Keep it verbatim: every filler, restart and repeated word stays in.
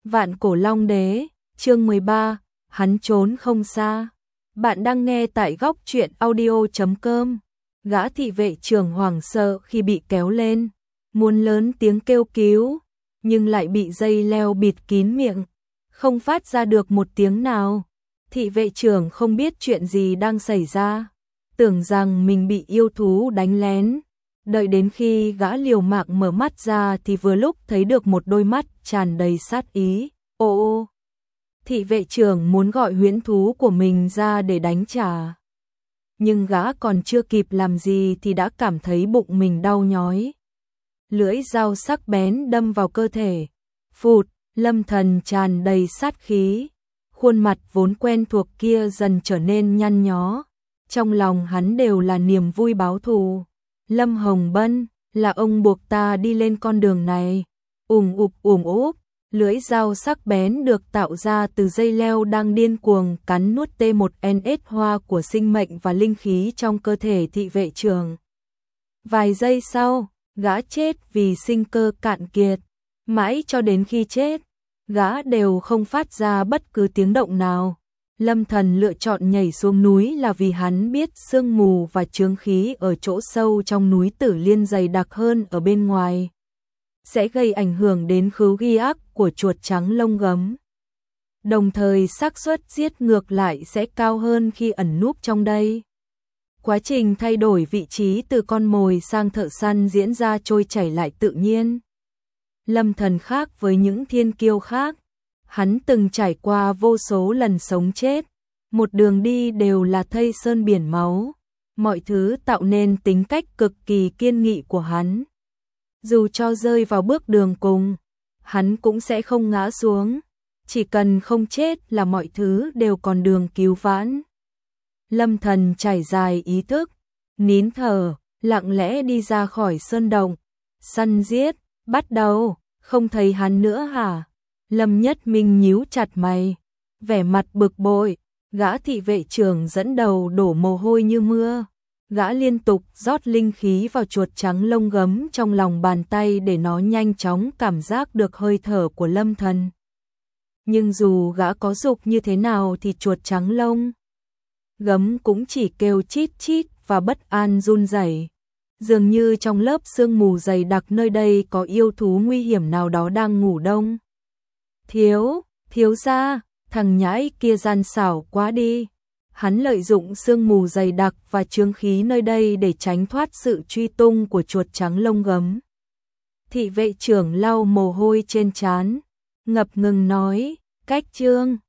Vạn Cổ Long Đế, chương mười ba, hắn trốn không xa. Bạn đang nghe tại góc truyện audio chấm com. Gã thị vệ trưởng hoảng sợ khi bị kéo lên, muốn lớn tiếng kêu cứu, nhưng lại bị dây leo bịt kín miệng, không phát ra được một tiếng nào. Thị vệ trưởng không biết chuyện gì đang xảy ra, tưởng rằng mình bị yêu thú đánh lén. Đợi đến khi gã liều mạng mở mắt ra thì vừa lúc thấy được một đôi mắt tràn đầy sát ý. Ô ô! Thị vệ trưởng muốn gọi huyễn thú của mình ra để đánh trả. Nhưng gã còn chưa kịp làm gì thì đã cảm thấy bụng mình đau nhói. Lưỡi dao sắc bén đâm vào cơ thể. Phụt! Lâm Thần tràn đầy sát khí. Khuôn mặt vốn quen thuộc kia dần trở nên nhăn nhó. Trong lòng hắn đều là niềm vui báo thù. Lâm Hồng Bân, là ông buộc ta đi lên con đường này. Ùm ụp ùm úp, lưỡi dao sắc bén được tạo ra từ dây leo đang điên cuồng cắn nuốt T một N S hoa của sinh mệnh và linh khí trong cơ thể thị vệ trưởng. Vài giây sau, gã chết vì sinh cơ cạn kiệt. Mãi cho đến khi chết, gã đều không phát ra bất cứ tiếng động nào. Lâm Thần lựa chọn nhảy xuống núi là vì hắn biết sương mù và chướng khí ở chỗ sâu trong núi Tử Liên dày đặc hơn ở bên ngoài, sẽ gây ảnh hưởng đến khứu ghi ác của chuột trắng lông gấm. Đồng thời xác suất giết ngược lại sẽ cao hơn khi ẩn núp trong đây. Quá trình thay đổi vị trí từ con mồi sang thợ săn diễn ra trôi chảy lại tự nhiên. Lâm Thần khác với những thiên kiêu khác. Hắn từng trải qua vô số lần sống chết, một đường đi đều là thây sơn biển máu, mọi thứ tạo nên tính cách cực kỳ kiên nghị của hắn. Dù cho rơi vào bước đường cùng, hắn cũng sẽ không ngã xuống, chỉ cần không chết là mọi thứ đều còn đường cứu vãn. Lâm Thần trải dài ý thức, nín thở, lặng lẽ đi ra khỏi sơn động, săn giết, bắt đầu, không thấy hắn nữa hả? Lâm Nhất Minh nhíu chặt mày, vẻ mặt bực bội, gã thị vệ trưởng dẫn đầu đổ mồ hôi như mưa. Gã liên tục rót linh khí vào chuột trắng lông gấm trong lòng bàn tay để nó nhanh chóng cảm giác được hơi thở của Lâm Thần. Nhưng dù gã có dục như thế nào thì chuột trắng lông gấm cũng chỉ kêu chít chít và bất an run rẩy. Dường như trong lớp sương mù dày đặc nơi đây có yêu thú nguy hiểm nào đó đang ngủ đông. Thiếu, thiếu gia, thằng nhãi kia gian xảo quá đi. Hắn lợi dụng sương mù dày đặc và chướng khí nơi đây để tránh thoát sự truy tung của chuột trắng lông gấm. Thị vệ trưởng lau mồ hôi trên trán, ngập ngừng nói, cách trương,